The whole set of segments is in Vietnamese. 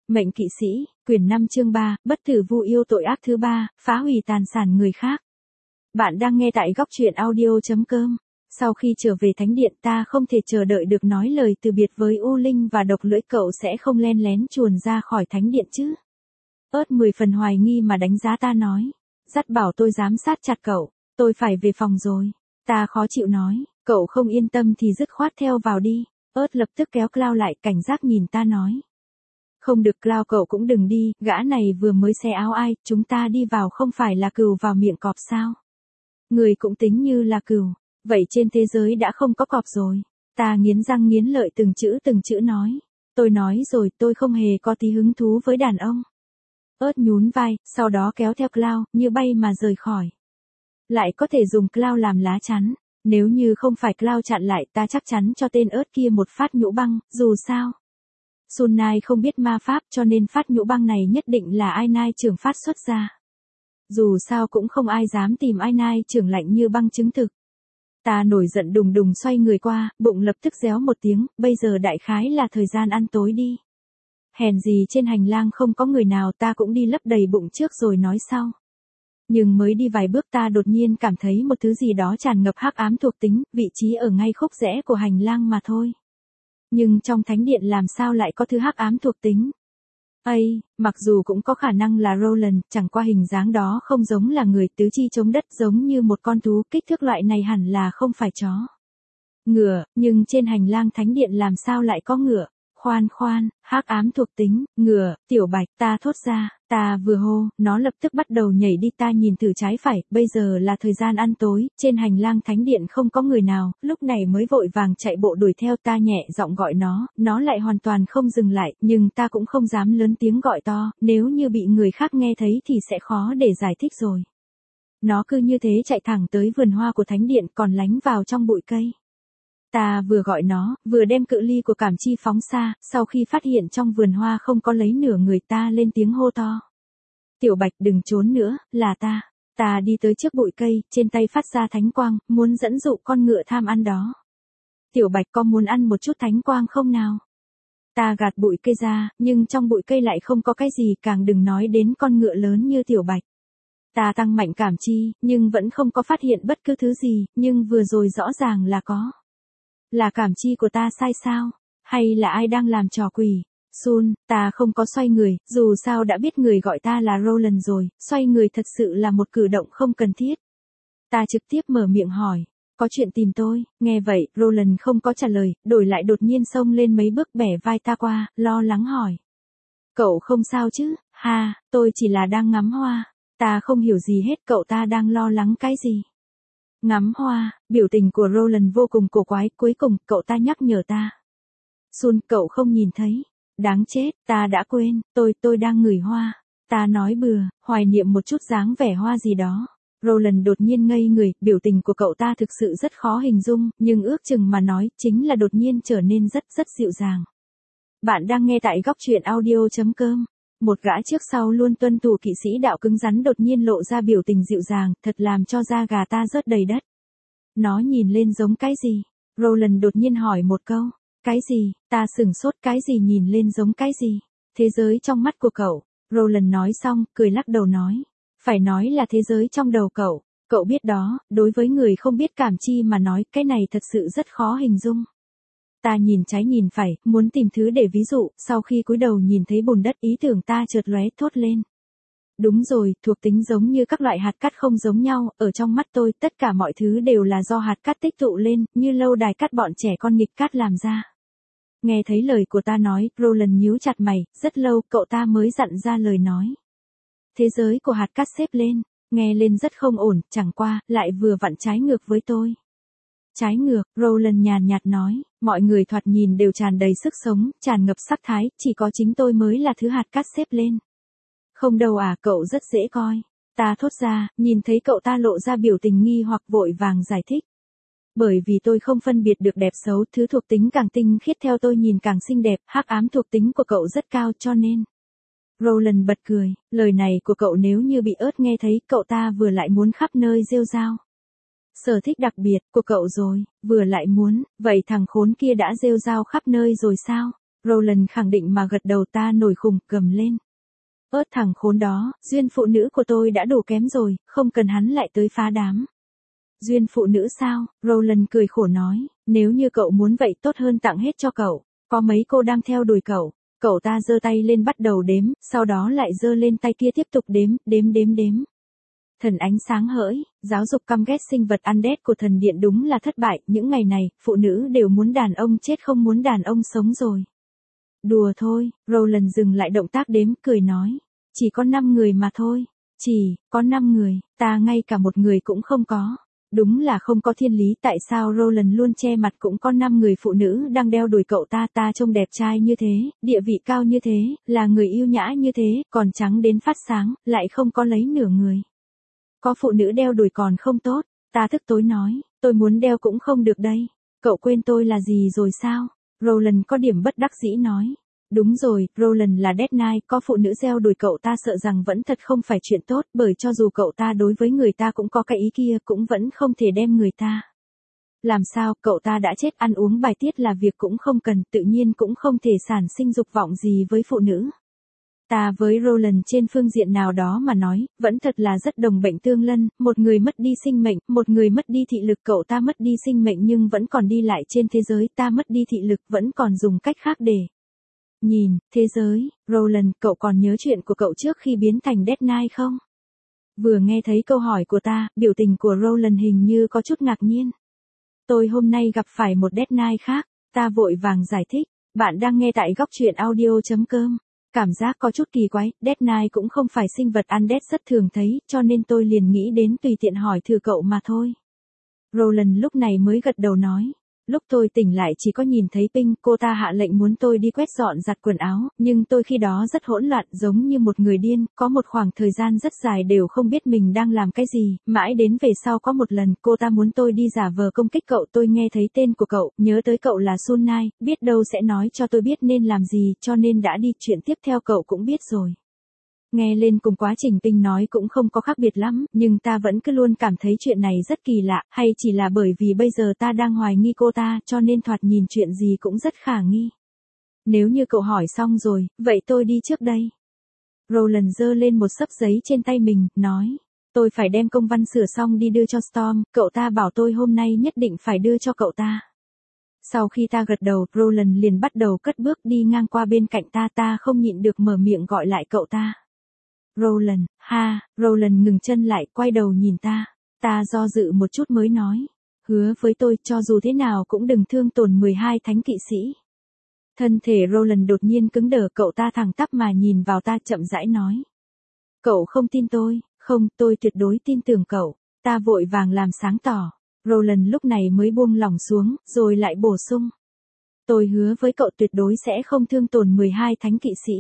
Mệnh kỵ sĩ, quyển 5 chương 3, bất tử vu yêu tội ác thứ 3, phá hủy tài sản người khác. Bạn đang nghe tại góc truyện audio.com. Sau khi trở về thánh điện ta không thể chờ đợi được nói lời từ biệt với U Linh và Độc Lưỡi, cậu sẽ không len lén chuồn ra khỏi thánh điện chứ. Ớt 10 phần hoài nghi mà đánh giá ta nói. Dắt bảo tôi giám sát chặt cậu, tôi phải về phòng rồi. Ta khó chịu nói, cậu không yên tâm thì dứt khoát theo vào đi. Ớt lập tức kéo Cloud lại, cảnh giác nhìn ta nói. Không được Cloud, cậu cũng đừng đi, gã này vừa mới xé áo ai, chúng ta đi vào không phải là cừu vào miệng cọp sao? Người cũng tính như là cừu, vậy trên thế giới đã không có cọp rồi. Ta nghiến răng nghiến lợi từng chữ nói. Tôi nói rồi, tôi không hề có tí hứng thú với đàn ông. Ớt nhún vai, sau đó kéo theo Cloud, như bay mà rời khỏi. Lại có thể dùng Cloud làm lá chắn. Nếu như không phải Cloud chặn lại, ta chắc chắn cho tên Ớt kia một phát nhũ băng, dù sao. Sun Nai không biết ma pháp cho nên phát nhũ băng này nhất định là Ai Nai trưởng phát xuất ra. Dù sao cũng không ai dám tìm Ai Nai trưởng lạnh như băng chứng thực. Ta nổi giận đùng đùng xoay người qua, bụng lập tức réo một tiếng, bây giờ đại khái là thời gian ăn tối đi. Hèn gì trên hành lang không có người nào, ta cũng đi lấp đầy bụng trước rồi nói sau. Nhưng mới đi vài bước ta đột nhiên cảm thấy một thứ gì đó tràn ngập hắc ám thuộc tính, vị trí ở ngay khúc rẽ của hành lang mà thôi. Nhưng trong thánh điện làm sao lại có thứ hắc ám thuộc tính? Mặc dù cũng có khả năng là Roland, chẳng qua hình dáng đó không giống là người, tứ chi chống đất giống như một con thú, kích thước loại này hẳn là không phải chó. Ngựa, nhưng trên hành lang thánh điện làm sao lại có ngựa? Khoan, hắc ám thuộc tính, ngựa, Tiểu Bạch, ta thốt ra, ta vừa hô, nó lập tức bắt đầu nhảy đi, ta nhìn thử trái phải, bây giờ là thời gian ăn tối, trên hành lang thánh điện không có người nào, lúc này mới vội vàng chạy bộ đuổi theo, ta nhẹ giọng gọi nó lại hoàn toàn không dừng lại, nhưng ta cũng không dám lớn tiếng gọi to, nếu như bị người khác nghe thấy thì sẽ khó để giải thích rồi. Nó cứ như thế chạy thẳng tới vườn hoa của thánh điện, còn lánh vào trong bụi cây. Ta vừa gọi nó, vừa đem cự ly của cảm chi phóng xa, sau khi phát hiện trong vườn hoa không có lấy nửa người, ta lên tiếng hô to. Tiểu Bạch đừng trốn nữa, là ta. Ta đi tới trước bụi cây, trên tay phát ra thánh quang, muốn dẫn dụ con ngựa tham ăn đó. Tiểu Bạch có muốn ăn một chút thánh quang không nào? Ta gạt bụi cây ra, nhưng trong bụi cây lại không có cái gì, càng đừng nói đến con ngựa lớn như Tiểu Bạch. Ta tăng mạnh cảm chi, nhưng vẫn không có phát hiện bất cứ thứ gì, nhưng vừa rồi rõ ràng là có. Là cảm chi của ta sai sao? Hay là ai đang làm trò quỷ? Sun, ta không có xoay người, dù sao đã biết người gọi ta là Roland rồi, xoay người thật sự là một cử động không cần thiết. Ta trực tiếp mở miệng hỏi, có chuyện tìm tôi, nghe vậy, Roland không có trả lời, đổi lại đột nhiên xông lên mấy bước bẻ vai ta qua, lo lắng hỏi. Cậu không sao chứ? Ha, tôi chỉ là đang ngắm hoa. Ta không hiểu gì hết, cậu ta đang lo lắng cái gì? Ngắm hoa, biểu tình của Roland vô cùng cổ quái, cuối cùng cậu ta nhắc nhở ta. Sun, cậu không nhìn thấy. Đáng chết, ta đã quên, tôi đang ngửi hoa. Ta nói bừa, hoài niệm một chút dáng vẻ hoa gì đó. Roland đột nhiên ngây người, biểu tình của cậu ta thực sự rất khó hình dung, nhưng ước chừng mà nói, chính là đột nhiên trở nên rất dịu dàng. Bạn đang nghe tại góc truyện audio.com. Một gã trước sau luôn tuân thủ kỵ sĩ đạo cứng rắn đột nhiên lộ ra biểu tình dịu dàng, thật làm cho da gà ta rớt đầy đất. Nó nhìn lên giống cái gì? Roland đột nhiên hỏi một câu. Cái gì? Ta sửng sốt, cái gì nhìn lên giống cái gì? Thế giới trong mắt của cậu. Roland nói xong, cười lắc đầu nói. Phải nói là thế giới trong đầu cậu. Cậu biết đó, đối với người không biết cảm chi mà nói, cái này thật sự rất khó hình dung. Ta nhìn trái nhìn phải, muốn tìm thứ để ví dụ, sau khi cúi đầu nhìn thấy bùn đất, ý tưởng ta chợt lóe thốt lên. Đúng rồi, thuộc tính giống như các loại hạt cát không giống nhau, ở trong mắt tôi, tất cả mọi thứ đều là do hạt cát tích tụ lên, như lâu đài cát bọn trẻ con nghịch cát làm ra. Nghe thấy lời của ta nói, Roland nhíu chặt mày, rất lâu cậu ta mới dặn ra lời nói. Thế giới của hạt cát xếp lên, nghe lên rất không ổn, chẳng qua, lại vừa vặn trái ngược với tôi. Trái ngược, Roland nhàn nhạt nói, mọi người thoạt nhìn đều tràn đầy sức sống, tràn ngập sắc thái, chỉ có chính tôi mới là thứ hạt cát xếp lên. Không đâu à, cậu rất dễ coi. Ta thốt ra, nhìn thấy cậu ta lộ ra biểu tình nghi hoặc vội vàng giải thích. Bởi vì tôi không phân biệt được đẹp xấu, thứ thuộc tính càng tinh khiết theo tôi nhìn càng xinh đẹp, hắc ám thuộc tính của cậu rất cao cho nên. Roland bật cười, lời này của cậu nếu như bị Ớt nghe thấy, cậu ta vừa lại muốn khắp nơi rêu rao. Sở thích đặc biệt của cậu rồi, vừa lại muốn, vậy thằng khốn kia đã rêu rao khắp nơi rồi sao? Roland khẳng định mà gật đầu, ta nổi khùng, gầm lên. Ớt thằng khốn đó, duyên phụ nữ của tôi đã đủ kém rồi, không cần hắn lại tới phá đám. Duyên phụ nữ sao? Roland cười khổ nói, nếu như cậu muốn vậy tốt hơn tặng hết cho cậu. Có mấy cô đang theo đuổi cậu. Cậu ta giơ tay lên bắt đầu đếm, sau đó lại giơ lên tay kia tiếp tục đếm. Thần ánh sáng hỡi, giáo dục căm ghét sinh vật ăn đét của thần điện đúng là thất bại, những ngày này, phụ nữ đều muốn đàn ông chết không muốn đàn ông sống rồi. Đùa thôi, Roland dừng lại động tác đếm, cười nói, chỉ có 5 người mà thôi, chỉ có 5 người, ta ngay cả một người cũng không có. Đúng là không có thiên lý, tại sao Roland luôn che mặt cũng có 5 người phụ nữ đang đeo đuổi cậu ta, ta trông đẹp trai như thế, địa vị cao như thế, là người yêu nhã như thế, còn trắng đến phát sáng, lại không có lấy nửa người. Có phụ nữ đeo đuổi còn không tốt, ta tức tối nói, tôi muốn đeo cũng không được đây. Cậu quên tôi là gì rồi sao? Roland có điểm bất đắc dĩ nói. Đúng rồi, Roland là Dead Knight, có phụ nữ gieo đuổi cậu ta sợ rằng vẫn thật không phải chuyện tốt, bởi cho dù cậu ta đối với người ta cũng có cái ý kia cũng vẫn không thể đem người ta. Làm sao, cậu ta đã chết, ăn uống bài tiết là việc cũng không cần, tự nhiên cũng không thể sản sinh dục vọng gì với phụ nữ. Ta với Roland trên phương diện nào đó mà nói, vẫn thật là rất đồng bệnh tương lân, một người mất đi sinh mệnh, một người mất đi thị lực, cậu ta mất đi sinh mệnh nhưng vẫn còn đi lại trên thế giới, ta mất đi thị lực vẫn còn dùng cách khác để nhìn thế giới. Roland, cậu còn nhớ chuyện của cậu trước khi biến thành Dead Knight không? Vừa nghe thấy câu hỏi của ta, biểu tình của Roland hình như có chút ngạc nhiên. Tôi hôm nay gặp phải một Dead Knight khác, ta vội vàng giải thích, bạn đang nghe tại góc truyện audio.com. Cảm giác có chút kỳ quái, Dead Knight cũng không phải sinh vật undead rất thường thấy, cho nên tôi liền nghĩ đến tùy tiện hỏi thử cậu mà thôi. Roland lúc này mới gật đầu nói. Lúc tôi tỉnh lại chỉ có nhìn thấy Pink, cô ta hạ lệnh muốn tôi đi quét dọn giặt quần áo, nhưng tôi khi đó rất hỗn loạn giống như một người điên, có một khoảng thời gian rất dài đều không biết mình đang làm cái gì, mãi đến về sau có một lần cô ta muốn tôi đi giả vờ công kích cậu, tôi nghe thấy tên của cậu, nhớ tới cậu là Sun Nai, biết đâu sẽ nói cho tôi biết nên làm gì, cho nên đã đi, chuyện tiếp theo cậu cũng biết rồi. Nghe lên cùng quá trình Pink nói cũng không có khác biệt lắm, nhưng ta vẫn cứ luôn cảm thấy chuyện này rất kỳ lạ, hay chỉ là bởi vì bây giờ ta đang hoài nghi cô ta, cho nên thoạt nhìn chuyện gì cũng rất khả nghi. Nếu như cậu hỏi xong rồi, vậy tôi đi trước đây. Roland giơ lên một xấp giấy trên tay mình, nói, tôi phải đem công văn sửa xong đi đưa cho Storm, cậu ta bảo tôi hôm nay nhất định phải đưa cho cậu ta. Sau khi ta gật đầu, Roland liền bắt đầu cất bước đi ngang qua bên cạnh ta, ta không nhịn được mở miệng gọi lại cậu ta. Roland, Roland ngừng chân lại, quay đầu nhìn ta. Ta do dự một chút mới nói. Hứa với tôi, cho dù thế nào cũng đừng thương tổn 12 thánh kỵ sĩ. Thân thể Roland đột nhiên cứng đờ, cậu ta thẳng tắp mà nhìn vào ta chậm rãi nói. Cậu không tin tôi, không, tôi tuyệt đối tin tưởng cậu. Ta vội vàng làm sáng tỏ. Roland lúc này mới buông lỏng xuống, rồi lại bổ sung. Tôi hứa với cậu tuyệt đối sẽ không thương tổn 12 thánh kỵ sĩ.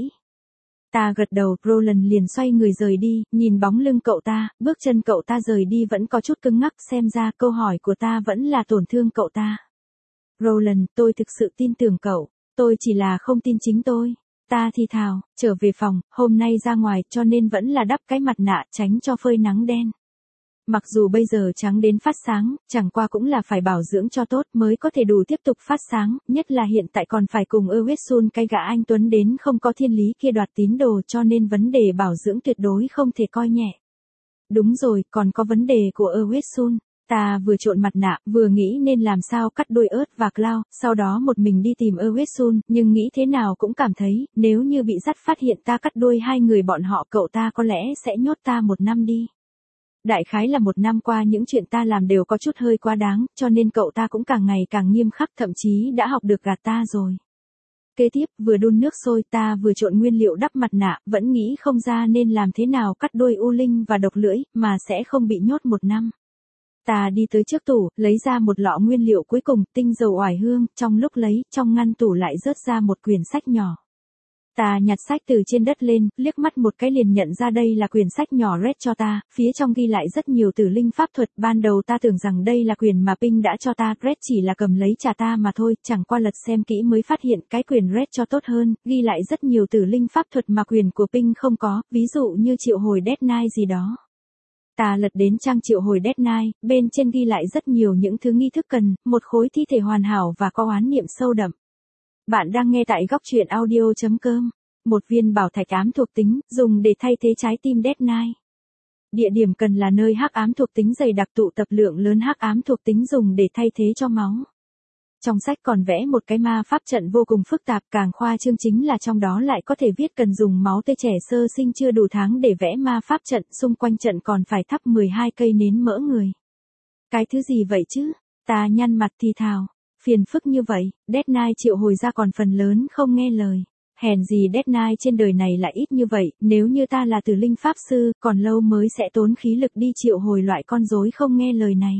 Ta gật đầu, Roland liền xoay người rời đi, nhìn bóng lưng cậu ta, bước chân cậu ta rời đi vẫn có chút cứng ngắc, xem ra câu hỏi của ta vẫn là tổn thương cậu ta. Roland, tôi thực sự tin tưởng cậu, tôi chỉ là không tin chính tôi. Ta thì thào, trở về phòng, hôm nay ra ngoài cho nên vẫn là đắp cái mặt nạ tránh cho phơi nắng đen. Mặc dù bây giờ trắng đến phát sáng, chẳng qua cũng là phải bảo dưỡng cho tốt mới có thể đủ tiếp tục phát sáng, nhất là hiện tại còn phải cùng Ewesun cái gã anh Tuấn đến không có thiên lý kia đoạt tín đồ, cho nên vấn đề bảo dưỡng tuyệt đối không thể coi nhẹ. Đúng rồi, còn có vấn đề của Ewesun. Ta vừa trộn mặt nạ, vừa nghĩ nên làm sao cắt đuôi ớt và Cloud, sau đó một mình đi tìm Ewesun, nhưng nghĩ thế nào cũng cảm thấy, nếu như bị dắt phát hiện ta cắt đuôi hai người bọn họ, cậu ta có lẽ sẽ nhốt ta 1 năm đi. Đại khái là 1 năm qua những chuyện ta làm đều có chút hơi quá đáng, cho nên cậu ta cũng càng ngày càng nghiêm khắc, thậm chí đã học được gạt ta rồi. Kế tiếp, vừa đun nước sôi, ta vừa trộn nguyên liệu đắp mặt nạ, vẫn nghĩ không ra nên làm thế nào cắt đuôi U Linh và độc lưỡi, mà sẽ không bị nhốt 1 năm. Ta đi tới trước tủ, lấy ra một lọ nguyên liệu cuối cùng, tinh dầu oải hương, trong lúc lấy, trong ngăn tủ lại rớt ra một quyển sách nhỏ. Ta nhặt sách từ trên đất lên, liếc mắt một cái liền nhận ra đây là quyển sách nhỏ Red cho ta, phía trong ghi lại rất nhiều tử linh pháp thuật, ban đầu ta tưởng rằng đây là quyển mà Pink đã cho ta, Red chỉ là cầm lấy trả ta mà thôi, chẳng qua lật xem kỹ mới phát hiện cái quyển Red cho tốt hơn, ghi lại rất nhiều tử linh pháp thuật mà quyển của Pink không có, ví dụ như triệu hồi Dead Knight gì đó. Ta lật đến trang triệu hồi Dead Knight, bên trên ghi lại rất nhiều những thứ nghi thức cần, một khối thi thể hoàn hảo và có oán niệm sâu đậm. Bạn đang nghe tại góc truyện audio.com. Một viên bảo thạch ám thuộc tính, dùng để thay thế trái tim Death Knight. Địa điểm cần là nơi hắc ám thuộc tính dày đặc tụ tập lượng lớn hắc ám thuộc tính dùng để thay thế cho máu. Trong sách còn vẽ một cái ma pháp trận vô cùng phức tạp, càng khoa trương chính là trong đó lại có thể viết cần dùng máu tươi trẻ sơ sinh chưa đủ tháng để vẽ ma pháp trận, xung quanh trận còn phải thắp 12 cây nến mỡ người. Cái thứ gì vậy chứ? Ta nhăn mặt thì thào. Phiền phức như vậy, Death Knight triệu hồi ra còn phần lớn không nghe lời. Hèn gì Death Knight trên đời này lại ít như vậy, nếu như ta là Tử Linh Pháp Sư, còn lâu mới sẽ tốn khí lực đi triệu hồi loại con rối không nghe lời này.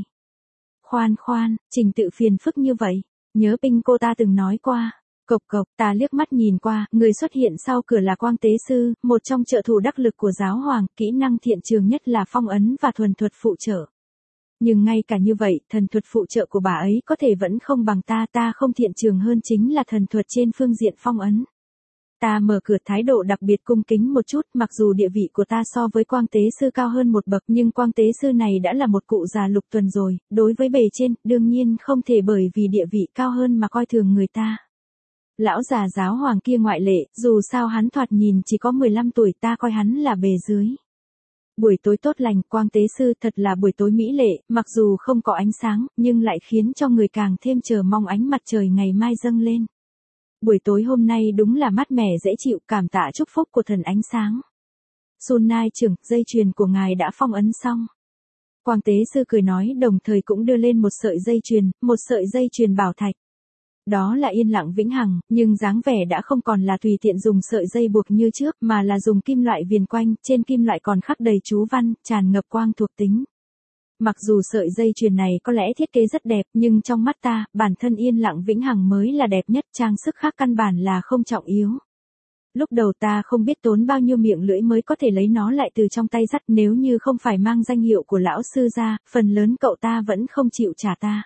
Khoan, trình tự phiền phức như vậy, nhớ Pinh cô ta từng nói qua. Cộc cộc, ta liếc mắt nhìn qua, người xuất hiện sau cửa là Quang Tế Sư, một trong trợ thủ đắc lực của giáo hoàng, kỹ năng thiện trường nhất là phong ấn và thuần thuật phụ trợ. Nhưng ngay cả như vậy, thần thuật phụ trợ của bà ấy có thể vẫn không bằng ta không thiện trường hơn chính là thần thuật trên phương diện phong ấn. Ta mở cửa thái độ đặc biệt cung kính một chút, mặc dù địa vị của ta so với Quang Tế Sư cao hơn một bậc, nhưng Quang Tế Sư này đã là một cụ già lục tuần rồi, đối với bề trên, đương nhiên không thể bởi vì địa vị cao hơn mà coi thường người ta. Lão già giáo hoàng kia ngoại lệ, dù sao hắn thoạt nhìn chỉ có 15 tuổi, ta coi hắn là bề dưới. Buổi tối tốt lành, Quang Tế Sư, thật là buổi tối mỹ lệ, mặc dù không có ánh sáng, nhưng lại khiến cho người càng thêm chờ mong ánh mặt trời ngày mai dâng lên. Buổi tối hôm nay đúng là mát mẻ dễ chịu, cảm tạ chúc phúc của thần ánh sáng. Sun Nai trưởng, dây chuyền của ngài đã phong ấn xong. Quang Tế Sư cười nói, đồng thời cũng đưa lên một sợi dây chuyền bảo thạch. Đó là yên lặng vĩnh hằng, nhưng dáng vẻ đã không còn là tùy tiện dùng sợi dây buộc như trước, mà là dùng kim loại viền quanh, trên kim loại còn khắc đầy chú văn, tràn ngập quang thuộc tính. Mặc dù sợi dây chuyền này có lẽ thiết kế rất đẹp, nhưng trong mắt ta, bản thân yên lặng vĩnh hằng mới là đẹp nhất, trang sức khác căn bản là không trọng yếu. Lúc đầu ta không biết tốn bao nhiêu miệng lưỡi mới có thể lấy nó lại từ trong tay dắt, nếu như không phải mang danh hiệu của lão sư ra, phần lớn cậu ta vẫn không chịu trả ta.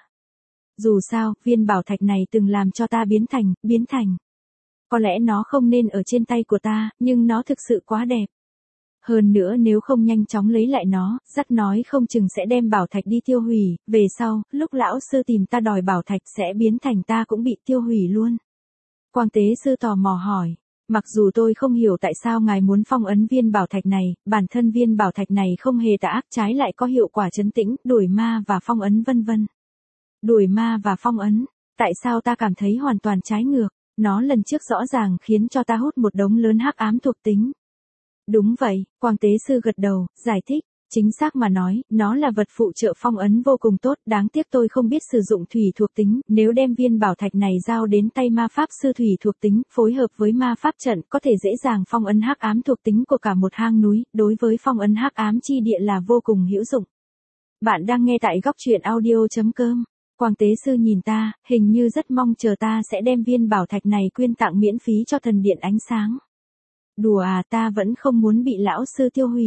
Dù sao, viên bảo thạch này từng làm cho ta biến thành. Có lẽ nó không nên ở trên tay của ta, nhưng nó thực sự quá đẹp. Hơn nữa nếu không nhanh chóng lấy lại nó, dắt nói không chừng sẽ đem bảo thạch đi tiêu hủy, về sau, lúc lão sư tìm ta đòi bảo thạch sẽ biến thành ta cũng bị tiêu hủy luôn. Quang Tế Sư tò mò hỏi, mặc dù tôi không hiểu tại sao ngài muốn phong ấn viên bảo thạch này, bản thân viên bảo thạch này không hề tà ác, trái lại có hiệu quả trấn tĩnh, đuổi ma và phong ấn vân vân. Đuổi ma và phong ấn, tại sao ta cảm thấy hoàn toàn trái ngược, nó lần trước rõ ràng khiến cho ta hút một đống lớn hắc ám thuộc tính. Đúng vậy, Quang Tế Sư gật đầu, giải thích, chính xác mà nói, nó là vật phụ trợ phong ấn vô cùng tốt, đáng tiếc tôi không biết sử dụng thủy thuộc tính, nếu đem viên bảo thạch này giao đến tay ma pháp sư thủy thuộc tính, phối hợp với ma pháp trận, có thể dễ dàng phong ấn hắc ám thuộc tính của cả một hang núi, đối với phong ấn hắc ám chi địa là vô cùng hữu dụng. Bạn đang nghe tại góc truyện audio.com. Quang Tế Sư nhìn ta, hình như rất mong chờ ta sẽ đem viên bảo thạch này quyên tặng miễn phí cho thần điện ánh sáng. Đùa à, ta vẫn không muốn bị lão sư tiêu hủy.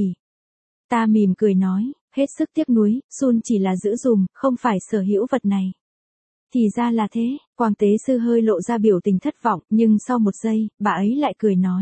Ta mỉm cười nói, hết sức tiếc nuối, Sun chỉ là giữ dùm, không phải sở hữu vật này. Thì ra là thế, Quang Tế Sư hơi lộ ra biểu tình thất vọng, nhưng sau một giây, bà ấy lại cười nói.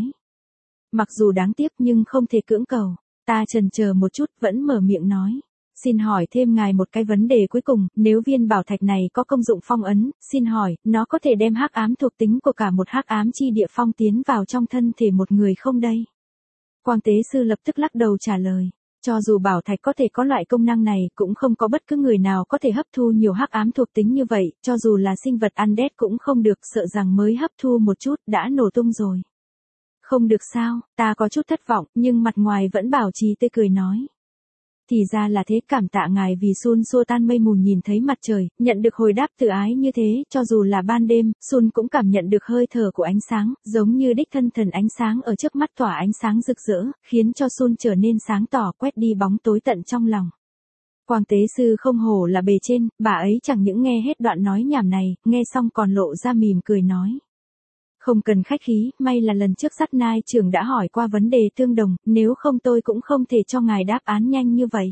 Mặc dù đáng tiếc nhưng không thể cưỡng cầu. Ta chần chờ một chút, vẫn mở miệng nói. Xin hỏi thêm ngài một cái vấn đề cuối cùng, nếu viên bảo thạch này có công dụng phong ấn, xin hỏi, nó có thể đem hắc ám thuộc tính của cả một hắc ám chi địa phong tiến vào trong thân thể một người không đây? Quang Tế Sư lập tức lắc đầu trả lời, cho dù bảo thạch có thể có loại công năng này, cũng không có bất cứ người nào có thể hấp thu nhiều hắc ám thuộc tính như vậy, cho dù là sinh vật undead cũng không được, sợ rằng mới hấp thu một chút, đã nổ tung rồi. Không được sao, ta có chút thất vọng, nhưng mặt ngoài vẫn bảo trì tươi cười nói. Thì ra là thế, cảm tạ ngài vì Sun xua tan mây mù nhìn thấy mặt trời, nhận được hồi đáp từ ái như thế, cho dù là ban đêm, Sun cũng cảm nhận được hơi thở của ánh sáng, giống như đích thân thần ánh sáng ở trước mắt tỏa ánh sáng rực rỡ, khiến cho Sun trở nên sáng tỏ, quét đi bóng tối tận trong lòng. Quang Tế Sư không hổ là bề trên, bà ấy chẳng những nghe hết đoạn nói nhảm này, nghe xong còn lộ ra mỉm cười nói. Không cần khách khí, may là lần trước Dắt Nai trưởng đã hỏi qua vấn đề tương đồng, nếu không tôi cũng không thể cho ngài đáp án nhanh như vậy.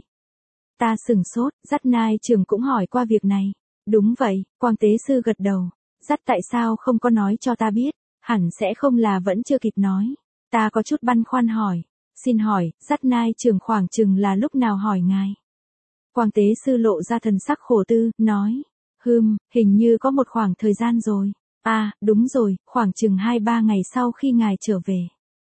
Ta sửng sốt, Dắt Nai trưởng cũng hỏi qua việc này. Đúng vậy, Quang Tế Sư gật đầu. Dắt tại sao không có nói cho ta biết, hẳn sẽ không là vẫn chưa kịp nói. Ta có chút băn khoăn hỏi. Xin hỏi, Dắt Nai trưởng khoảng chừng là lúc nào hỏi ngài? Quang Tế Sư lộ ra thần sắc khổ tư, nói. Hình như có một khoảng thời gian rồi. À, đúng rồi, khoảng chừng 2-3 ngày sau khi ngài trở về.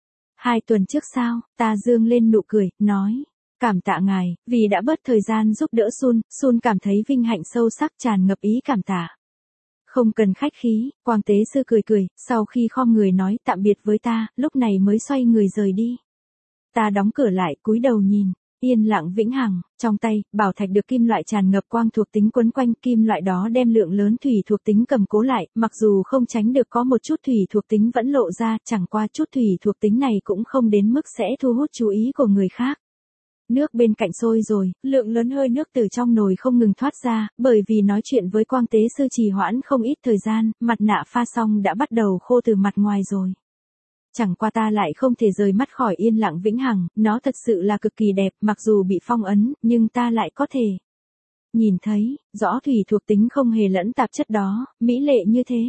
2 tuần trước sao, ta dương lên nụ cười, nói. Cảm tạ ngài, vì đã bớt thời gian giúp đỡ Sun, Sun cảm thấy vinh hạnh sâu sắc tràn ngập ý cảm tạ. Không cần khách khí, Quang tế sư cười cười, sau khi khom người nói tạm biệt với ta, lúc này mới xoay người rời đi. Ta đóng cửa lại, cúi đầu nhìn, yên lặng vĩnh hằng, trong tay, bảo thạch được kim loại tràn ngập quang thuộc tính quấn quanh, kim loại đó đem lượng lớn thủy thuộc tính cầm cố lại, mặc dù không tránh được có một chút thủy thuộc tính vẫn lộ ra, chẳng qua chút thủy thuộc tính này cũng không đến mức sẽ thu hút chú ý của người khác. Nước bên cạnh sôi rồi, lượng lớn hơi nước từ trong nồi không ngừng thoát ra, bởi vì nói chuyện với Quang tế sư trì hoãn không ít thời gian, mặt nạ pha xong đã bắt đầu khô từ mặt ngoài rồi. Chẳng qua ta lại không thể rời mắt khỏi yên lặng vĩnh hằng, nó thật sự là cực kỳ đẹp, mặc dù bị phong ấn, nhưng ta lại có thể nhìn thấy, rõ thủy thuộc tính không hề lẫn tạp chất đó, mỹ lệ như thế.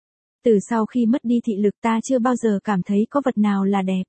Từ sau khi mất đi thị lực ta chưa bao giờ cảm thấy có vật nào là đẹp.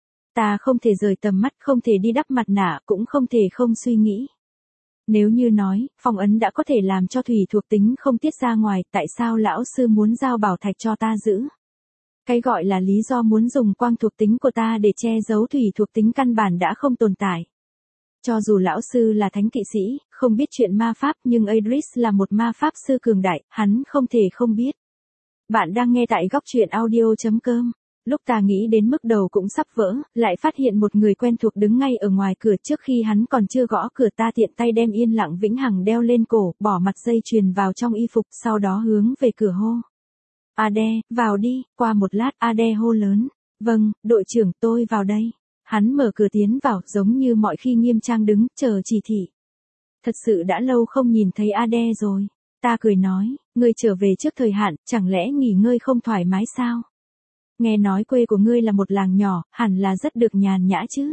Ta không thể rời tầm mắt, không thể đi đắp mặt nạ, cũng không thể không suy nghĩ. Nếu như nói, phong ấn đã có thể làm cho thủy thuộc tính không tiết ra ngoài, tại sao lão sư muốn giao bảo thạch cho ta giữ? Cái gọi là lý do muốn dùng quang thuộc tính của ta để che giấu thủy thuộc tính căn bản đã không tồn tại. Cho dù lão sư là thánh kỵ sĩ, không biết chuyện ma pháp nhưng Idris là một ma pháp sư cường đại, hắn không thể không biết. Bạn đang nghe tại góc truyện audio.com. Lúc ta nghĩ đến mức đầu cũng sắp vỡ, lại phát hiện một người quen thuộc đứng ngay ở ngoài cửa trước khi hắn còn chưa gõ cửa ta tiện tay đem yên lặng vĩnh hằng đeo lên cổ, bỏ mặt dây chuyền vào trong y phục, sau đó hướng về cửa hô. Ade, vào đi, qua một lát Ade hô lớn. Vâng, đội trưởng tôi vào đây. Hắn mở cửa tiến vào, giống như mọi khi nghiêm trang đứng, chờ chỉ thị. Thật sự đã lâu không nhìn thấy Ade rồi. Ta cười nói, ngươi trở về trước thời hạn, chẳng lẽ nghỉ ngơi không thoải mái sao? Nghe nói quê của ngươi là một làng nhỏ, hẳn là rất được nhàn nhã chứ.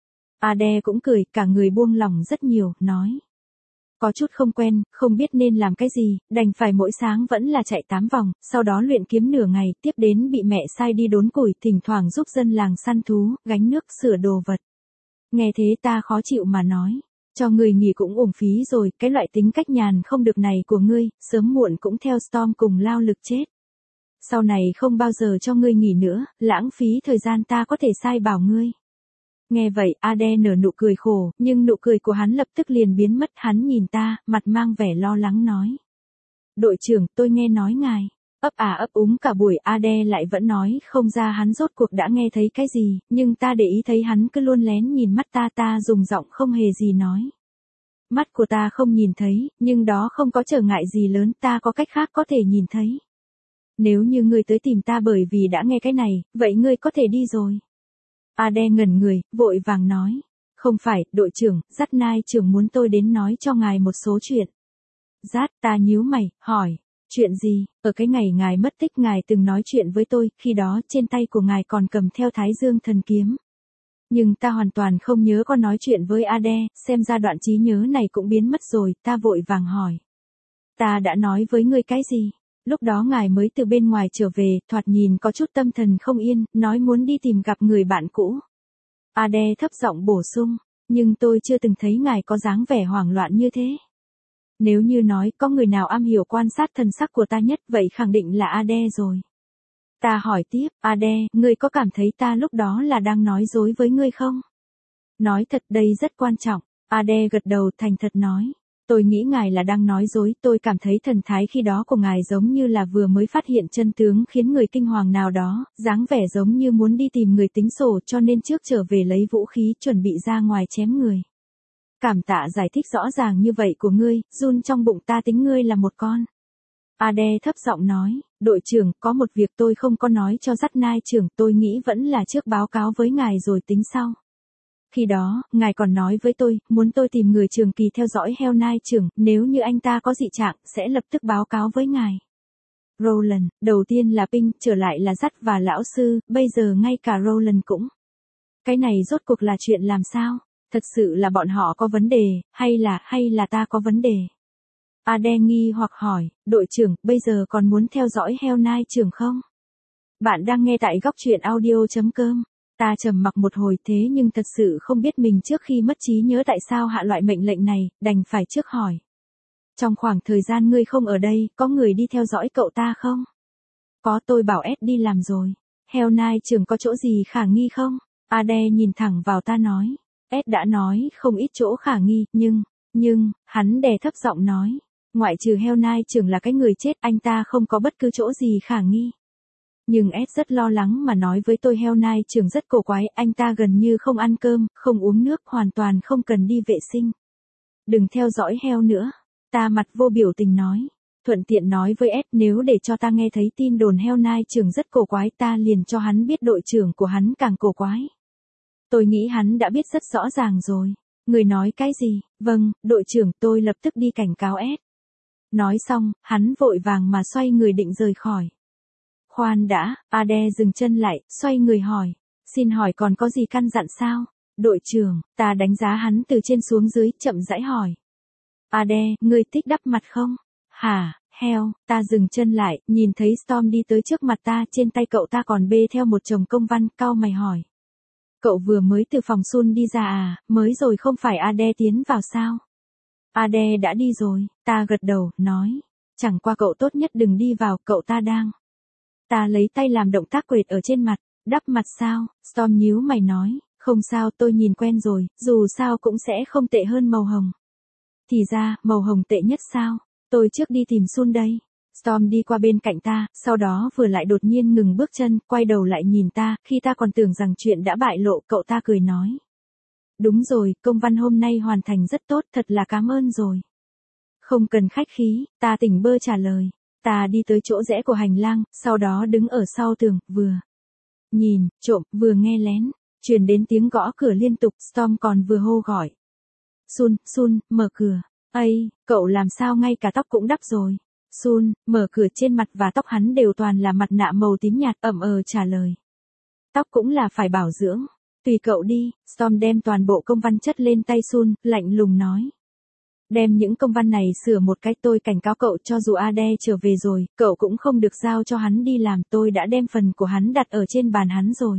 Ade cũng cười, cả người buông lỏng rất nhiều, nói. Có chút không quen, không biết nên làm cái gì, đành phải mỗi sáng vẫn là chạy 8 vòng, sau đó luyện kiếm nửa ngày, tiếp đến bị mẹ sai đi đốn củi, thỉnh thoảng giúp dân làng săn thú, gánh nước, sửa đồ vật. Nghe thế ta khó chịu mà nói. Cho người nghỉ cũng uổng phí rồi, cái loại tính cách nhàn không được này của ngươi, sớm muộn cũng theo Storm cùng lao lực chết. Sau này không bao giờ cho ngươi nghỉ nữa, lãng phí thời gian ta có thể sai bảo ngươi. Nghe vậy, Ade nở nụ cười khổ, nhưng nụ cười của hắn lập tức liền biến mất, hắn nhìn ta, mặt mang vẻ lo lắng nói. Đội trưởng, tôi nghe nói ngài. Ấp úng cả buổi Ade lại vẫn nói không ra hắn rốt cuộc đã nghe thấy cái gì, nhưng ta để ý thấy hắn cứ luôn lén nhìn mắt ta dùng giọng không hề gì nói. Mắt của ta không nhìn thấy, nhưng đó không có trở ngại gì lớn, ta có cách khác có thể nhìn thấy. Nếu như ngươi tới tìm ta bởi vì đã nghe cái này, vậy ngươi có thể đi rồi. Ade ngẩn người, vội vàng nói. Không phải, đội trưởng, Dắt Nai trưởng muốn tôi đến nói cho ngài một số chuyện. Dắt, ta nhíu mày, hỏi. Chuyện gì? Ở cái ngày ngài mất tích ngài từng nói chuyện với tôi, khi đó trên tay của ngài còn cầm theo Thái Dương thần kiếm. Nhưng ta hoàn toàn không nhớ có nói chuyện với Ade, xem ra đoạn trí nhớ này cũng biến mất rồi, ta vội vàng hỏi. Ta đã nói với ngươi cái gì? Lúc đó ngài mới từ bên ngoài trở về, thoạt nhìn có chút tâm thần không yên, nói muốn đi tìm gặp người bạn cũ. Ade thấp giọng bổ sung, nhưng tôi chưa từng thấy ngài có dáng vẻ hoảng loạn như thế. Nếu như nói có người nào am hiểu quan sát thần sắc của ta nhất, vậy khẳng định là Ade rồi. Ta hỏi tiếp, Ade, ngươi có cảm thấy ta lúc đó là đang nói dối với ngươi không? Nói thật đây rất quan trọng. Ade gật đầu thành thật nói. Tôi nghĩ ngài là đang nói dối, tôi cảm thấy thần thái khi đó của ngài giống như là vừa mới phát hiện chân tướng khiến người kinh hoàng nào đó, dáng vẻ giống như muốn đi tìm người tính sổ cho nên trước trở về lấy vũ khí chuẩn bị ra ngoài chém người. Cảm tạ giải thích rõ ràng như vậy của ngươi, run trong bụng ta tính ngươi là một con. Ade thấp giọng nói, đội trưởng, có một việc tôi không có nói cho Dắt Nai trưởng, tôi nghĩ vẫn là trước báo cáo với ngài rồi tính sau. Khi đó, ngài còn nói với tôi, muốn tôi tìm người trường kỳ theo dõi Hell Nai trưởng, nếu như anh ta có dị trạng, sẽ lập tức báo cáo với ngài. Roland, đầu tiên là Pink, trở lại là Dắt và lão sư, bây giờ ngay cả Roland cũng. Cái này rốt cuộc là chuyện làm sao? Thật sự là bọn họ có vấn đề, hay là ta có vấn đề? Ade nghi hoặc hỏi, đội trưởng, bây giờ còn muốn theo dõi Hell Nai trưởng không? Bạn đang nghe tại góc truyện audio.com. Ta trầm mặc một hồi thế nhưng thật sự không biết mình trước khi mất trí nhớ tại sao hạ loại mệnh lệnh này, đành phải trước hỏi. Trong khoảng thời gian ngươi không ở đây, có người đi theo dõi cậu ta không? Có, tôi bảo Ed đi làm rồi. Hell Knight trưởng có chỗ gì khả nghi không? Ade nhìn thẳng vào ta nói. Ed đã nói không ít chỗ khả nghi, nhưng, hắn đè thấp giọng nói. Ngoại trừ Hell Knight trưởng là cái người chết, anh ta không có bất cứ chỗ gì khả nghi. Nhưng Ed rất lo lắng mà nói với tôi Hell Knight trưởng rất cổ quái, anh ta gần như không ăn cơm, không uống nước, hoàn toàn không cần đi vệ sinh. Đừng theo dõi Hell nữa. Ta mặt vô biểu tình nói. Thuận tiện nói với Ed nếu để cho ta nghe thấy tin đồn Hell Knight trưởng rất cổ quái ta liền cho hắn biết đội trưởng của hắn càng cổ quái. Tôi nghĩ hắn đã biết rất rõ ràng rồi. Người nói cái gì? Vâng, đội trưởng, tôi lập tức đi cảnh cáo Ed. Nói xong, hắn vội vàng mà xoay người định rời khỏi. Khoan đã, Ade dừng chân lại, xoay người hỏi. Xin hỏi còn có gì căn dặn sao? Đội trưởng, ta đánh giá hắn từ trên xuống dưới, chậm rãi hỏi. Ade, ngươi thích đắp mặt không? Hả, Hell, ta dừng chân lại, nhìn thấy Storm đi tới trước mặt ta, trên tay cậu ta còn bê theo một chồng công văn, cau mày hỏi. Cậu vừa mới từ phòng Sun đi ra à, mới rồi không phải Ade tiến vào sao? Ade đã đi rồi, ta gật đầu, nói. Chẳng qua cậu tốt nhất đừng đi vào, cậu ta đang. Ta lấy tay làm động tác quệt ở trên mặt, đắp mặt sao? Storm nhíu mày nói, không sao tôi nhìn quen rồi, dù sao cũng sẽ không tệ hơn màu hồng. Thì ra, màu hồng tệ nhất sao? Tôi trước đi tìm Sun đây. Storm đi qua bên cạnh ta, sau đó vừa lại đột nhiên ngừng bước chân, quay đầu lại nhìn ta, khi ta còn tưởng rằng chuyện đã bại lộ, cậu ta cười nói. Đúng rồi, công văn hôm nay hoàn thành rất tốt, thật là cảm ơn rồi. Không cần khách khí, ta tỉnh bơ trả lời. Ta đi tới chỗ rẽ của hành lang, sau đó đứng ở sau tường, vừa nhìn, trộm, vừa nghe lén. Truyền đến tiếng gõ cửa liên tục, Storm còn vừa hô gọi. Sun, mở cửa. Ây, cậu làm sao ngay cả tóc cũng đắp rồi. Sun, mở cửa trên mặt và tóc hắn đều toàn là mặt nạ màu tím nhạt trả lời. Tóc cũng là phải bảo dưỡng. Tùy cậu đi, Storm đem toàn bộ công văn chất lên tay Sun, lạnh lùng nói. Đem những công văn này sửa một cách tôi cảnh cáo cậu cho dù Ade trở về rồi, cậu cũng không được giao cho hắn đi làm, tôi đã đem phần của hắn đặt ở trên bàn hắn rồi.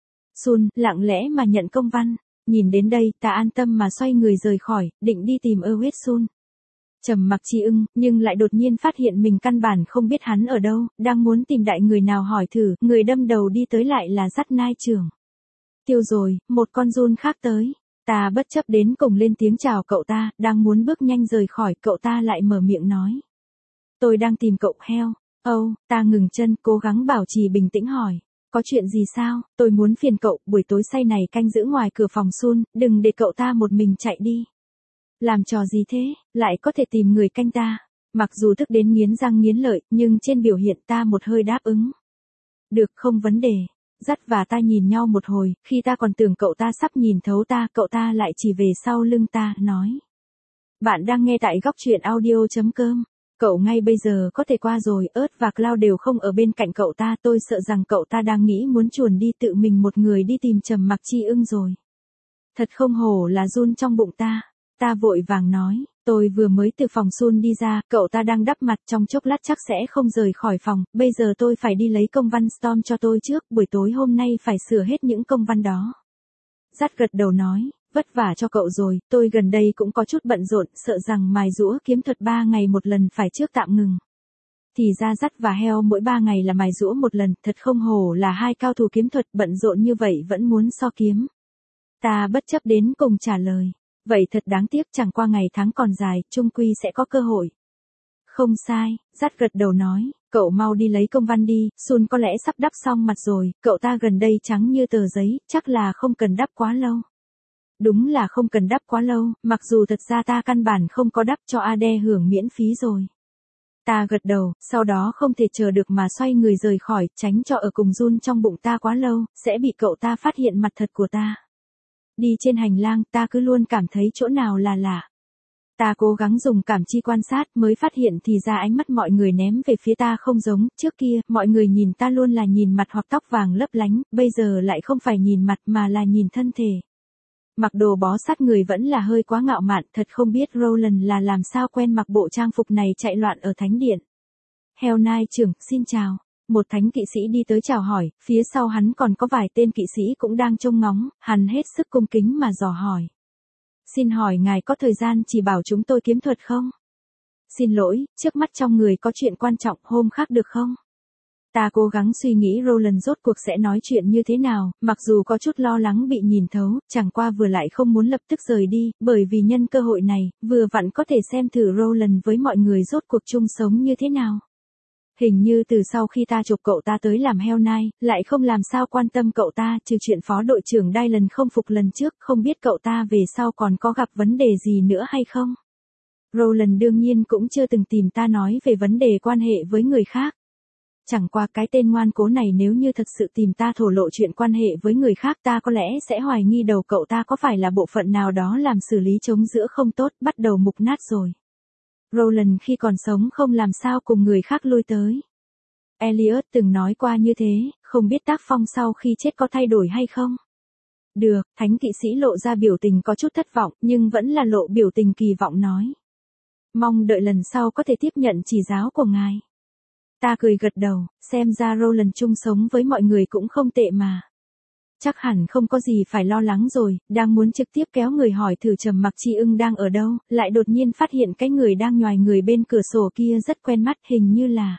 Sun, lặng lẽ mà nhận công văn. Nhìn đến đây, ta an tâm mà xoay người rời khỏi, định đi tìm Ewit Sun. Trầm mặc Chi Ưng, nhưng lại đột nhiên phát hiện mình căn bản không biết hắn ở đâu, đang muốn tìm đại người nào hỏi thử, người đâm đầu đi tới lại là Dắt Nai trưởng. Tiêu rồi, một con giun khác tới. Ta bất chấp đến cùng lên tiếng chào cậu ta, đang muốn bước nhanh rời khỏi, cậu ta lại mở miệng nói. Tôi đang tìm cậu Hell. Ta ngừng chân, cố gắng bảo trì bình tĩnh hỏi. Có chuyện gì sao, tôi muốn phiền cậu, buổi tối say này canh giữ ngoài cửa phòng Sun, đừng để cậu ta một mình chạy đi. Làm trò gì thế, lại có thể tìm người canh ta. Mặc dù tức đến nghiến răng nghiến lợi, nhưng trên biểu hiện ta một hơi đáp ứng. Được, không vấn đề. Dắt và ta nhìn nhau một hồi, khi ta còn tưởng cậu ta sắp nhìn thấu ta, cậu ta lại chỉ về sau lưng ta, nói. Bạn đang nghe tại góc truyện audio.com. Cậu ngay bây giờ có thể qua rồi, ớt và Cloud đều không ở bên cạnh cậu ta, tôi sợ rằng cậu ta đang nghĩ muốn chuồn đi tự mình một người đi tìm Trầm Mặc Chi Ưng rồi. Thật không hổ là run trong bụng ta. Ta vội vàng nói, tôi vừa mới từ phòng Sun đi ra, cậu ta đang đắp mặt trong chốc lát chắc sẽ không rời khỏi phòng, bây giờ tôi phải đi lấy công văn Storm cho tôi trước, buổi tối hôm nay phải sửa hết những công văn đó. Dắt gật đầu nói, vất vả cho cậu rồi, tôi gần đây cũng có chút bận rộn, sợ rằng mài giũa kiếm thuật 3 ngày một lần phải trước tạm ngừng. Thì ra Dắt và Hell mỗi 3 ngày là mài giũa một lần, thật không hổ là hai cao thủ kiếm thuật bận rộn như vậy vẫn muốn so kiếm. Ta bất chấp đến cùng trả lời. Vậy thật đáng tiếc, chẳng qua ngày tháng còn dài, chung quy sẽ có cơ hội. Không sai, Dắt gật đầu nói, cậu mau đi lấy công văn đi, Sun có lẽ sắp đắp xong mặt rồi, cậu ta gần đây trắng như tờ giấy, chắc là không cần đắp quá lâu. Đúng là không cần đắp quá lâu, mặc dù thật ra ta căn bản không có đắp cho Ade hưởng miễn phí rồi. Ta gật đầu, sau đó không thể chờ được mà xoay người rời khỏi, tránh cho ở cùng run trong bụng ta quá lâu, sẽ bị cậu ta phát hiện mặt thật của ta. Đi trên hành lang, ta cứ luôn cảm thấy chỗ nào là lạ. Ta cố gắng dùng cảm chi quan sát mới phát hiện thì ra ánh mắt mọi người ném về phía ta không giống, trước kia, mọi người nhìn ta luôn là nhìn mặt hoặc tóc vàng lấp lánh, bây giờ lại không phải nhìn mặt mà là nhìn thân thể. Mặc đồ bó sát người vẫn là hơi quá ngạo mạn, thật không biết Roland là làm sao quen mặc bộ trang phục này chạy loạn ở thánh điện. Hell Knight trưởng, xin chào. Một thánh kỵ sĩ đi tới chào hỏi, phía sau hắn còn có vài tên kỵ sĩ cũng đang trông ngóng, hắn hết sức cung kính mà dò hỏi. Xin hỏi ngài có thời gian chỉ bảo chúng tôi kiếm thuật không? Xin lỗi, trước mắt trong người có chuyện quan trọng, hôm khác được không? Ta cố gắng suy nghĩ Roland rốt cuộc sẽ nói chuyện như thế nào, mặc dù có chút lo lắng bị nhìn thấu, chẳng qua vừa lại không muốn lập tức rời đi, bởi vì nhân cơ hội này, vừa vặn có thể xem thử Roland với mọi người rốt cuộc chung sống như thế nào. Hình như từ sau khi ta chụp cậu ta tới làm heo nai, lại không làm sao quan tâm cậu ta, trừ chuyện phó đội trưởng Dylan không phục lần trước, không biết cậu ta về sau còn có gặp vấn đề gì nữa hay không. Roland đương nhiên cũng chưa từng tìm ta nói về vấn đề quan hệ với người khác. Chẳng qua cái tên ngoan cố này nếu như thật sự tìm ta thổ lộ chuyện quan hệ với người khác ta có lẽ sẽ hoài nghi đầu cậu ta có phải là bộ phận nào đó làm xử lý chống giữa không tốt, bắt đầu mục nát rồi. Roland khi còn sống không làm sao cùng người khác lui tới. Elliot từng nói qua như thế, không biết tác phong sau khi chết có thay đổi hay không. Được, thánh kỵ sĩ lộ ra biểu tình có chút thất vọng nhưng vẫn là lộ biểu tình kỳ vọng nói. Mong đợi lần sau có thể tiếp nhận chỉ giáo của ngài. Ta cười gật đầu, xem ra Roland chung sống với mọi người cũng không tệ mà. Chắc hẳn không có gì phải lo lắng rồi, đang muốn trực tiếp kéo người hỏi thử Trầm Mặc Chi Ưng đang ở đâu, lại đột nhiên phát hiện cái người đang nhoài người bên cửa sổ kia rất quen mắt, hình như là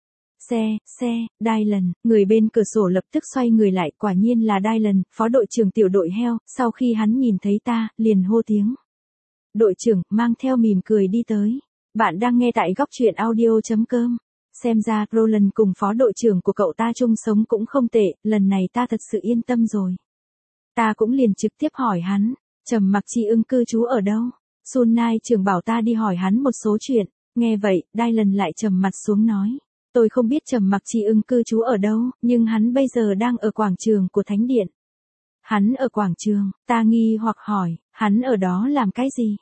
Dylan. Người bên cửa sổ lập tức xoay người lại, quả nhiên là Dylan, phó đội trưởng tiểu đội heo, sau khi hắn nhìn thấy ta, liền hô tiếng. Đội trưởng, mang theo mỉm cười đi tới. Bạn đang nghe tại góc truyện audio.com. Xem ra Roland cùng phó đội trưởng của cậu ta chung sống cũng không tệ, lần này ta thật sự yên tâm rồi. Ta cũng liền trực tiếp hỏi hắn, Trầm Mặc Chi Ưng cư trú ở đâu? Sun Nai trưởng bảo ta đi hỏi hắn một số chuyện, nghe vậy, Dylan lại trầm mặt xuống nói. Tôi không biết Trầm Mặc Chi Ưng cư trú ở đâu, nhưng hắn bây giờ đang ở quảng trường của Thánh Điện. Hắn ở quảng trường, ta nghi hoặc hỏi, hắn ở đó làm cái gì?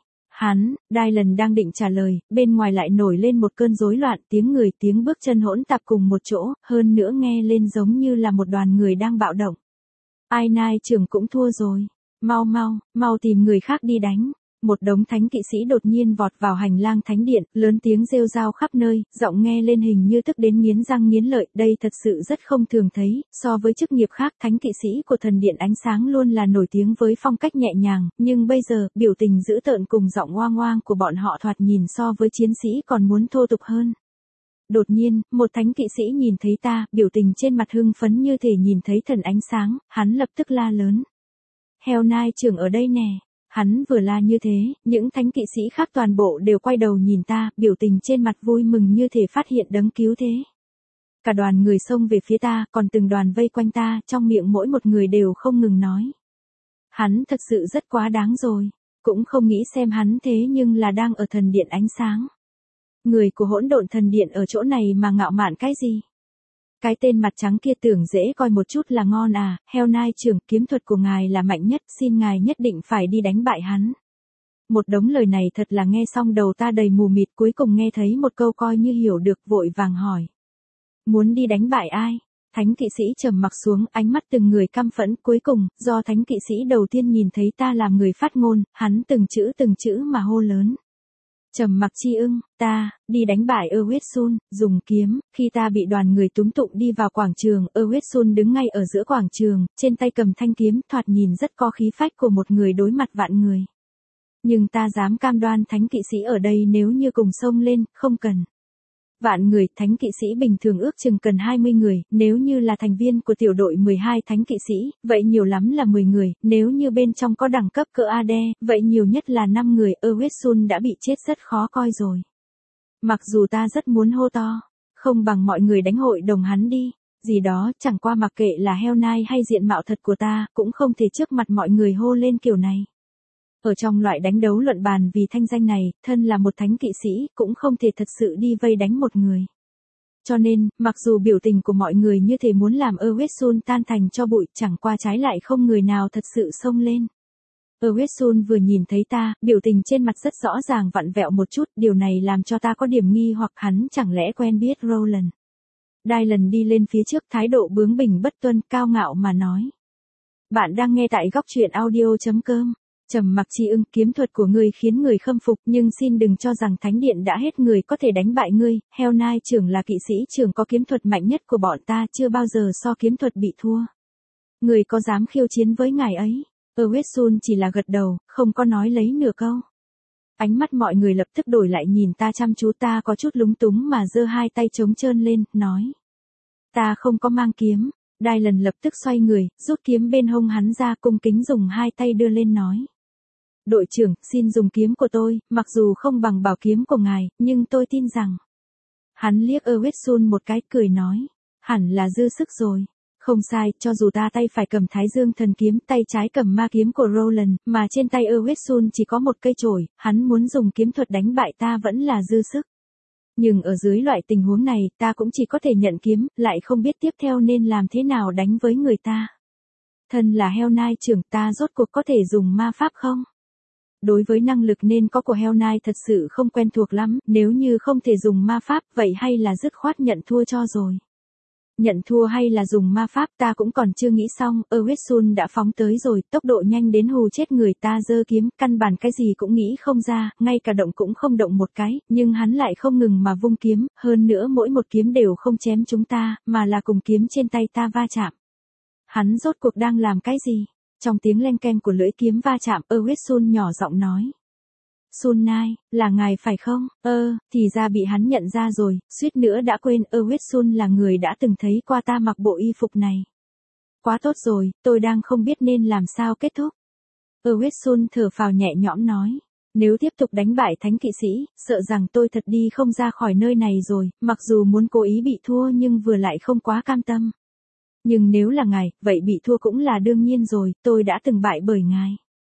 Dylan đang định trả lời, bên ngoài lại nổi lên một cơn rối loạn, tiếng người tiếng bước chân hỗn tạp cùng một chỗ, hơn nữa nghe lên giống như là một đoàn người đang bạo động. Ai Nai trưởng cũng thua rồi. Mau tìm người khác đi đánh. Một đống thánh kỵ sĩ đột nhiên vọt vào hành lang thánh điện, lớn tiếng rêu rao khắp nơi, giọng nghe lên hình như tức đến nghiến răng nghiến lợi, đây thật sự rất không thường thấy, so với chức nghiệp khác thánh kỵ sĩ của thần điện ánh sáng luôn là nổi tiếng với phong cách nhẹ nhàng, nhưng bây giờ, biểu tình dữ tợn cùng giọng oang oang của bọn họ thoạt nhìn so với chiến sĩ còn muốn thô tục hơn. Đột nhiên, một thánh kỵ sĩ nhìn thấy ta, biểu tình trên mặt hưng phấn như thể nhìn thấy thần ánh sáng, hắn lập tức la lớn. Heo Nai trưởng ở đây nè. Hắn vừa la như thế, những thánh kỵ sĩ khác toàn bộ đều quay đầu nhìn ta, biểu tình trên mặt vui mừng như thể phát hiện đấng cứu thế. Cả đoàn người xông về phía ta, còn từng đoàn vây quanh ta, trong miệng mỗi một người đều không ngừng nói. Hắn thật sự rất quá đáng rồi, cũng không nghĩ xem hắn thế nhưng là đang ở thần điện ánh sáng. Người của hỗn độn thần điện ở chỗ này mà ngạo mạn cái gì? Cái tên mặt trắng kia tưởng dễ coi một chút là ngon à, Heo Nai trưởng, kiếm thuật của ngài là mạnh nhất, xin ngài nhất định phải đi đánh bại hắn. Một đống lời này thật là nghe xong đầu ta đầy mù mịt, cuối cùng nghe thấy một câu coi như hiểu được, vội vàng hỏi. Muốn đi đánh bại ai? Thánh kỵ sĩ trầm mặc xuống, ánh mắt từng người căm phẫn, cuối cùng, do thánh kỵ sĩ đầu tiên nhìn thấy ta làm người phát ngôn, hắn từng chữ mà hô lớn. Trầm Mặc Chi Ưng, ta, đi đánh bại Uesun, dùng kiếm, khi ta bị đoàn người túm tụng đi vào quảng trường, Uesun đứng ngay ở giữa quảng trường, trên tay cầm thanh kiếm, thoạt nhìn rất có khí phách của một người đối mặt vạn người. Nhưng ta dám cam đoan thánh kỵ sĩ ở đây nếu như cùng xông lên, không cần. Vạn người, thánh kỵ sĩ bình thường ước chừng cần 20 người, nếu như là thành viên của tiểu đội 12 thánh kỵ sĩ, vậy nhiều lắm là 10 người, nếu như bên trong có đẳng cấp cỡ AD, vậy nhiều nhất là 5 người, Uesun đã bị chết rất khó coi rồi. Mặc dù ta rất muốn hô to, không bằng mọi người đánh hội đồng hắn đi, gì đó, chẳng qua mặc kệ là Heo Nai hay diện mạo thật của ta, cũng không thể trước mặt mọi người hô lên kiểu này. Ở trong loại đánh đấu luận bàn vì thanh danh này, thân là một thánh kỵ sĩ, cũng không thể thật sự đi vây đánh một người. Cho nên, mặc dù biểu tình của mọi người như thể muốn làm Uesun tan thành cho bụi, chẳng qua trái lại không người nào thật sự xông lên. Uesun vừa nhìn thấy ta, biểu tình trên mặt rất rõ ràng vặn vẹo một chút, điều này làm cho ta có điểm nghi hoặc hắn chẳng lẽ quen biết Roland. Dylan đi lên phía trước, thái độ bướng bỉnh bất tuân, cao ngạo mà nói. Bạn đang nghe tại góc truyện audio.com. Trầm Mặc Chi Ưng, kiếm thuật của ngươi khiến người khâm phục, nhưng xin đừng cho rằng thánh điện đã hết người có thể đánh bại ngươi, Heo Nai trưởng là kỵ sĩ trưởng có kiếm thuật mạnh nhất của bọn ta, chưa bao giờ so kiếm thuật bị thua. Người có dám khiêu chiến với ngài ấy? Uesun chỉ là gật đầu, không có nói lấy nửa câu. Ánh mắt mọi người lập tức đổi lại nhìn ta chăm chú, ta có chút lúng túng mà giơ hai tay trống trơn lên, nói. Ta không có mang kiếm. Dylan lập tức xoay người, rút kiếm bên hông hắn ra, cung kính dùng hai tay đưa lên nói. Đội trưởng, xin dùng kiếm của tôi, mặc dù không bằng bảo kiếm của ngài, nhưng tôi tin rằng. Hắn liếc Erwin một cái, cười nói. Hẳn là dư sức rồi. Không sai, cho dù ta tay phải cầm Thái Dương thần kiếm, tay trái cầm ma kiếm của Roland, mà trên tay Erwin chỉ có một cây chổi, hắn muốn dùng kiếm thuật đánh bại ta vẫn là dư sức. Nhưng ở dưới loại tình huống này, ta cũng chỉ có thể nhận kiếm, lại không biết tiếp theo nên làm thế nào đánh với người ta. Thân là Hell Knight trưởng, ta rốt cuộc có thể dùng ma pháp không? Đối với năng lực nên có của Hell Knight thật sự không quen thuộc lắm, nếu như không thể dùng ma pháp, vậy hay là dứt khoát nhận thua cho rồi. Nhận thua hay là dùng ma pháp ta cũng còn chưa nghĩ xong, Erwin đã phóng tới rồi, tốc độ nhanh đến hù chết người ta, giơ kiếm, căn bản cái gì cũng nghĩ không ra, ngay cả động cũng không động một cái, nhưng hắn lại không ngừng mà vung kiếm, hơn nữa mỗi một kiếm đều không chém chúng ta, mà là cùng kiếm trên tay ta va chạm. Hắn rốt cuộc đang làm cái gì? Trong tiếng leng keng của lưỡi kiếm va chạm, Erwin nhỏ giọng nói. Sun Nai, là ngài phải không? Thì ra bị hắn nhận ra rồi, suýt nữa đã quên Erwin là người đã từng thấy qua ta mặc bộ y phục này. Quá tốt rồi, tôi đang không biết nên làm sao kết thúc. Erwin thở phào nhẹ nhõm nói. Nếu tiếp tục đánh bại thánh kỵ sĩ, sợ rằng tôi thật đi không ra khỏi nơi này rồi, mặc dù muốn cố ý bị thua nhưng vừa lại không quá cam tâm. Nhưng nếu là ngài, vậy bị thua cũng là đương nhiên rồi, tôi đã từng bại bởi ngài.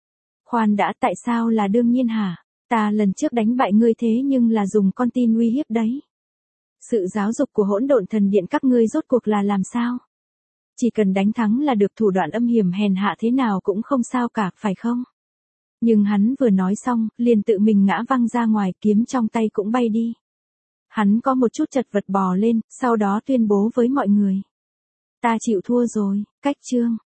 Khoan đã, tại sao là đương nhiên hả? Ta lần trước đánh bại ngươi thế nhưng là dùng con tin uy hiếp đấy. Sự giáo dục của hỗn độn thần điện các ngươi rốt cuộc là làm sao? Chỉ cần đánh thắng là được, thủ đoạn âm hiểm hèn hạ thế nào cũng không sao cả, phải không? Nhưng hắn vừa nói xong, liền tự mình ngã văng ra ngoài, kiếm trong tay cũng bay đi. Hắn có một chút chật vật bò lên, sau đó tuyên bố với mọi người. Ta chịu thua rồi, cách chương.